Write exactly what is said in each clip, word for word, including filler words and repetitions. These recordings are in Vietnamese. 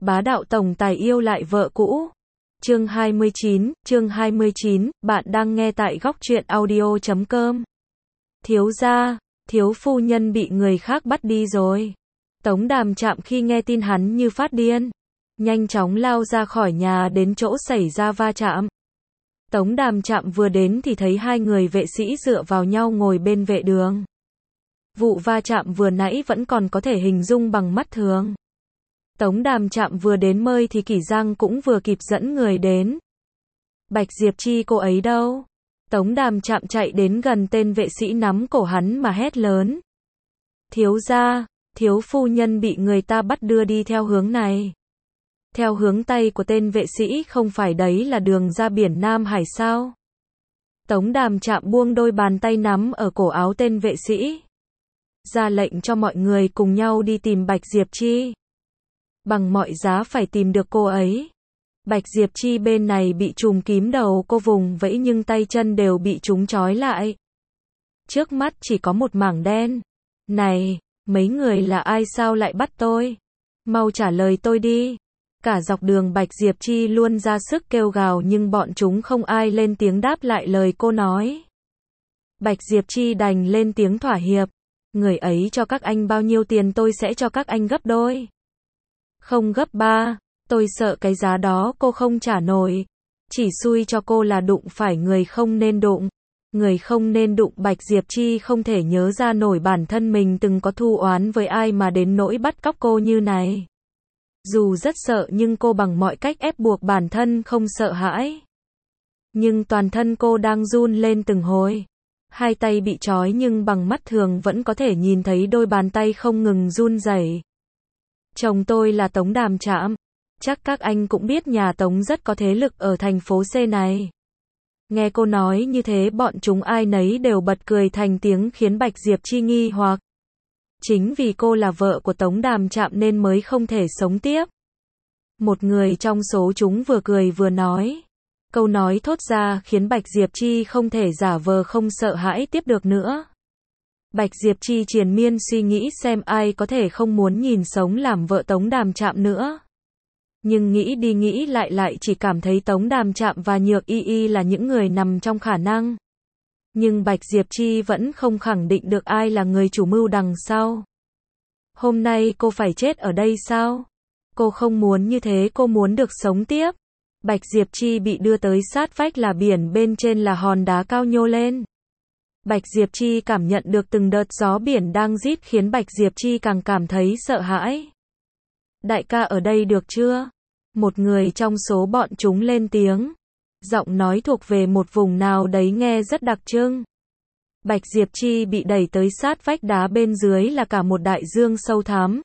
Bá đạo tổng tài yêu lại vợ cũ. Chương hai mươi chín, chương hai mươi chín, bạn đang nghe tại góc truyện audio chấm com. Thiếu gia, thiếu phu nhân bị người khác bắt đi rồi. Tống Đàm Trạm khi nghe tin hắn như phát điên, nhanh chóng lao ra khỏi nhà đến chỗ xảy ra va chạm. Tống Đàm Trạm vừa đến thì thấy hai người vệ sĩ dựa vào nhau ngồi bên vệ đường. Vụ va chạm vừa nãy vẫn còn có thể hình dung bằng mắt thường. Tống Đàm Trạm vừa đến mơi thì Kỷ Giang cũng vừa kịp dẫn người đến. Bạch Diệp Chi cô ấy đâu? Tống Đàm Trạm chạy đến gần tên vệ sĩ nắm cổ hắn mà hét lớn. Thiếu gia, thiếu phu nhân bị người ta bắt đưa đi theo hướng này. Theo hướng tay của tên vệ sĩ, không phải đấy là đường ra biển Nam Hải sao? Tống Đàm Trạm buông đôi bàn tay nắm ở cổ áo tên vệ sĩ, ra lệnh cho mọi người cùng nhau đi tìm Bạch Diệp Chi. Bằng mọi giá phải tìm được cô ấy. Bạch Diệp Chi bên này bị trùm kín đầu, cô vùng vẫy nhưng tay chân đều bị chúng trói lại. Trước mắt chỉ có một mảng đen. Này, mấy người là ai sao lại bắt tôi? Mau trả lời tôi đi. Cả dọc đường Bạch Diệp Chi luôn ra sức kêu gào nhưng bọn chúng không ai lên tiếng đáp lại lời cô nói. Bạch Diệp Chi đành lên tiếng thỏa hiệp. Người ấy cho các anh bao nhiêu tiền tôi sẽ cho các anh gấp đôi. Không gấp ba, tôi sợ cái giá đó cô không trả nổi. Chỉ xui cho cô là đụng phải người không nên đụng. Người không nên đụng. Bạch Diệp Chi không thể nhớ ra nổi bản thân mình từng có thù oán với ai mà đến nỗi bắt cóc cô như này. Dù rất sợ nhưng cô bằng mọi cách ép buộc bản thân không sợ hãi. Nhưng toàn thân cô đang run lên từng hồi. Hai tay bị trói nhưng bằng mắt thường vẫn có thể nhìn thấy đôi bàn tay không ngừng run rẩy. Chồng tôi là Tống Đàm Trạm. Chắc các anh cũng biết nhà Tống rất có thế lực ở thành phố C này. Nghe cô nói như thế bọn chúng ai nấy đều bật cười thành tiếng khiến Bạch Diệp Chi nghi hoặc. Chính vì cô là vợ của Tống Đàm Trạm nên mới không thể sống tiếp. Một người trong số chúng vừa cười vừa nói. Câu nói thốt ra khiến Bạch Diệp Chi không thể giả vờ không sợ hãi tiếp được nữa. Bạch Diệp Chi triền miên suy nghĩ xem ai có thể không muốn nhìn sống làm vợ Tống Đàm Trạm nữa. Nhưng nghĩ đi nghĩ lại lại chỉ cảm thấy Tống Đàm Trạm và Nhược Y Y là những người nằm trong khả năng. Nhưng Bạch Diệp Chi vẫn không khẳng định được ai là người chủ mưu đằng sau. Hôm nay cô phải chết ở đây sao? Cô không muốn như thế, cô muốn được sống tiếp. Bạch Diệp Chi bị đưa tới sát vách là biển, bên trên là hòn đá cao nhô lên. Bạch Diệp Chi cảm nhận được từng đợt gió biển đang rít khiến Bạch Diệp Chi càng cảm thấy sợ hãi. Đại ca ở đây được chưa? Một người trong số bọn chúng lên tiếng. Giọng nói thuộc về một vùng nào đấy nghe rất đặc trưng. Bạch Diệp Chi bị đẩy tới sát vách đá, bên dưới là cả một đại dương sâu thẳm.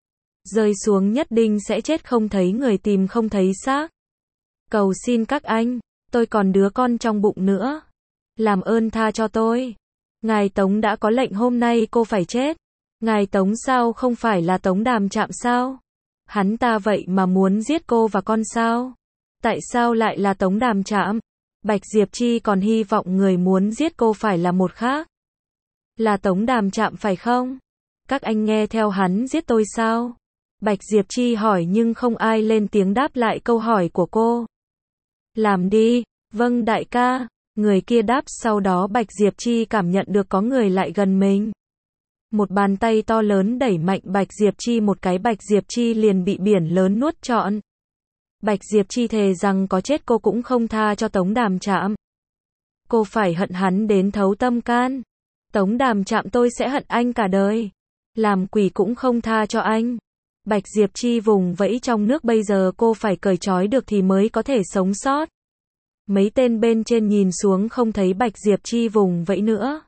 Rơi xuống nhất định sẽ chết, không thấy người tìm không thấy xác. Cầu xin các anh, tôi còn đứa con trong bụng nữa. Làm ơn tha cho tôi. Ngài Tống đã có lệnh hôm nay cô phải chết. Ngài Tống sao không phải là Tống Đàm Trạm sao? Hắn ta vậy mà muốn giết cô và con sao? Tại sao lại là Tống Đàm Trạm? Bạch Diệp Chi còn hy vọng người muốn giết cô phải là một khác. Là Tống Đàm Trạm phải không? Các anh nghe theo hắn giết tôi sao? Bạch Diệp Chi hỏi nhưng không ai lên tiếng đáp lại câu hỏi của cô. Làm đi. Vâng đại ca. Người kia đáp. Sau đó Bạch Diệp Chi cảm nhận được có người lại gần mình. Một bàn tay to lớn đẩy mạnh Bạch Diệp Chi một cái, Bạch Diệp Chi liền bị biển lớn nuốt trọn. Bạch Diệp Chi thề rằng có chết cô cũng không tha cho Tống Đàm Trạm. Cô phải hận hắn đến thấu tâm can. Tống Đàm Trạm, tôi sẽ hận anh cả đời. Làm quỷ cũng không tha cho anh. Bạch Diệp Chi vùng vẫy trong nước, bây giờ cô phải cởi trói được thì mới có thể sống sót. Mấy tên bên trên nhìn xuống không thấy Bạch Diệp Chi vùng vẫy nữa.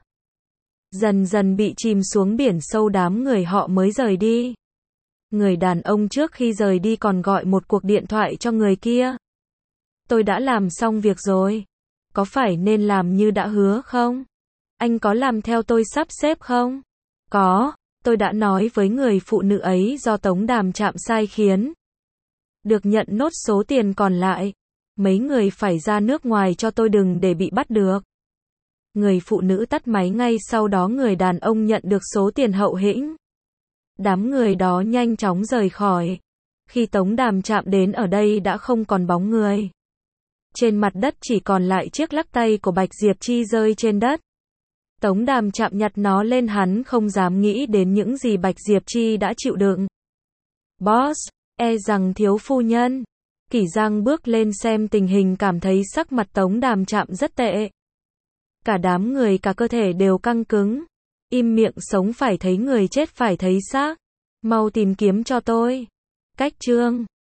Dần dần bị chìm xuống biển sâu, đám người họ mới rời đi. Người đàn ông trước khi rời đi còn gọi một cuộc điện thoại cho người kia. Tôi đã làm xong việc rồi. Có phải nên làm như đã hứa không? Anh có làm theo tôi sắp xếp không? Có, tôi đã nói với người phụ nữ ấy do Tống Đàm Trạm sai khiến. Được nhận nốt số tiền còn lại. Mấy người phải ra nước ngoài cho tôi đừng để bị bắt được. Người phụ nữ tắt máy ngay sau đó người đàn ông nhận được số tiền hậu hĩnh. Đám người đó nhanh chóng rời khỏi. Khi Tống Đàm chạm đến ở đây đã không còn bóng người. Trên mặt đất chỉ còn lại chiếc lắc tay của Bạch Diệp Chi rơi trên đất. Tống Đàm chạm nhặt nó lên, hắn không dám nghĩ đến những gì Bạch Diệp Chi đã chịu đựng. Boss, e rằng thiếu phu nhân. Kỷ Giang bước lên xem tình hình, cảm thấy sắc mặt Tống Đàm chạm rất tệ. Cả đám người cả cơ thể đều căng cứng. Im miệng, sống phải thấy người, chết phải thấy xác. Mau tìm kiếm cho tôi. Cách chương